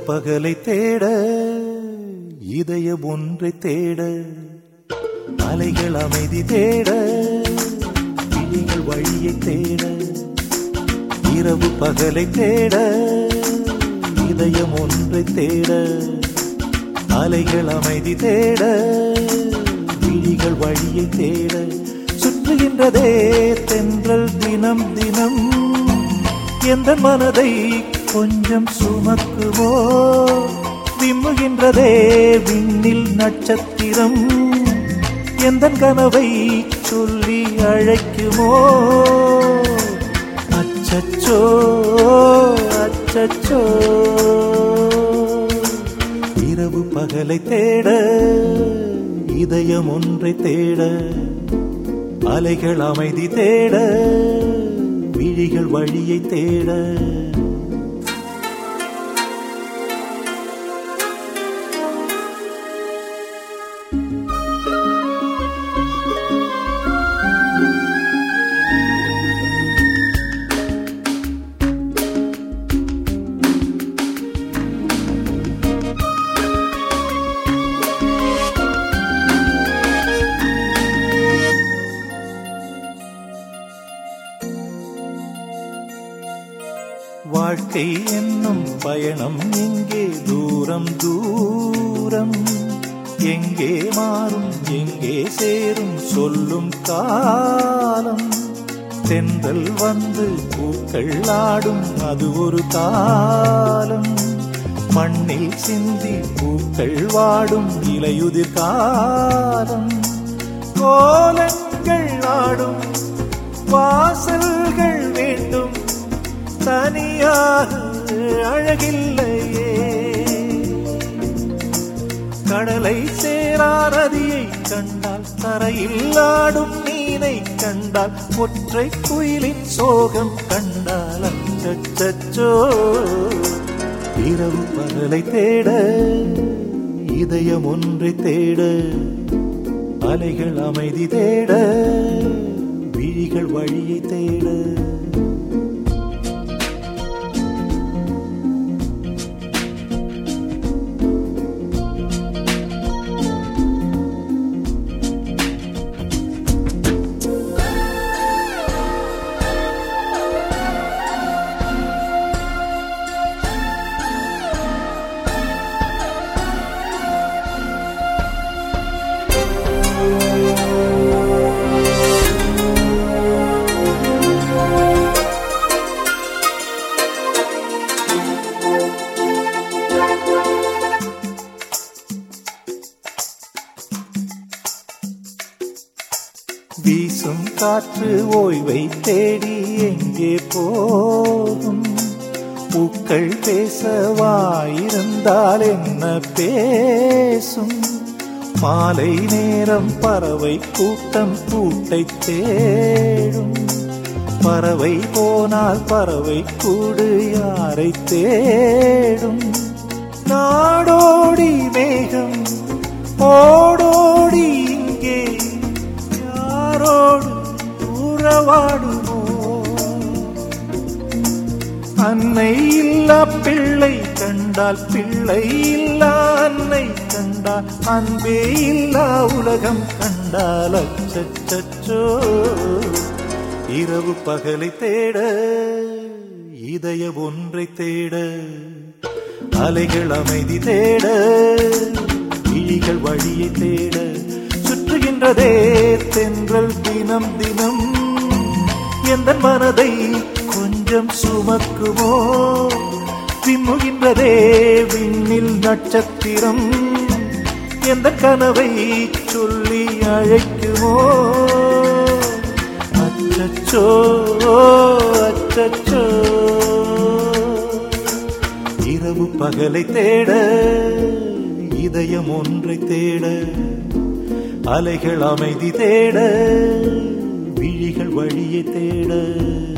பகலை தேட இதயம் ஒன்றை தேட அலைகள் அமைதி தேட விழிகள் வழியை தேட இரவு பகலை தேட இதயம் ஒன்றை தேட அலைகள் அமைதி தேட விழிகள் வழியை தேட சுற்றுகின்றதே தென்றல் தினம் தினம் எந்த மனதை கொஞ்சம் சுமக்குவோ விம்முகின்றதே விண்ணில் நட்சத்திரம் எந்த கனவை சொல்லி அழைக்குமோ அச்சச்சோ அச்சச்சோ இரவு பகலை தேட இதயம் ஒன்றை தேட அலைகள் அமைதி தேட விழிகள் வழியை தேட வாழ்க்கை என்னும் பயணம் எங்கே தூரம் தூரம் எங்கே மாறும் எங்கே சேரும் சொல்லும் காலம் தென்றல் வந்து பூக்கள் ஆடும் அது ஒரு காலம் மண்ணில் சிந்தி பூக்கள் வாடும் இலையுதிர் காலம் கோலங்கள் ஆடும் வாசல்கள் வேண்டும் தனியாக அழகில்லையே கடலை சேரா நதியை கண்டால் தரையில் ஆடும் மீனை கண்டால் ஒற்றை குயிலின் சோகம் கண்டால் அச்சச்சோ இரவு பகலை தேட இதயம் ஒன்றை தேட அலைகள் அமைதி தேட விழிகள் வழியை தேட வீசும் காற்று ஓய்வை தேடி எங்கே போகும் பூக்கள் பேசவாயிருந்தால் என்ன பேசும் மாலை நேரம் பறவை கூட்டம் கூட்டை தேடும் பறவை போனால் பறவை கூடு யாரை தேடும் நாடோடி மேகம் ஓடோடி இங்கே உறவாடுமோ அன்னை இல்லா பிள்ளை கண்டால் பிள்ளை இல்லா அன்னை கண்டால் அன்பே இல்லா உலகம் கண்டால் அச்சச்சோ இரவு பகலை தேட இதயம் ஒன்றை தேட அலைகள் அமைதி தேட விழிகள் வழியை தேட சுற்றுகின்றதே தென்றல் தினம் தினம் எந்த மனதை கொஞ்சம் சுமக்குமோ விம்முகின்றதே விண்ணில் நட்சத்திரம் எந்த கனவை சொல்லி அழைக்குமோ அச்சச்சோ அச்சச்சோ இரவு பகலை தேட இதயம் ஒன்றை தேட அலைகள் அமைதி தேட விழிகள் வழியை தேட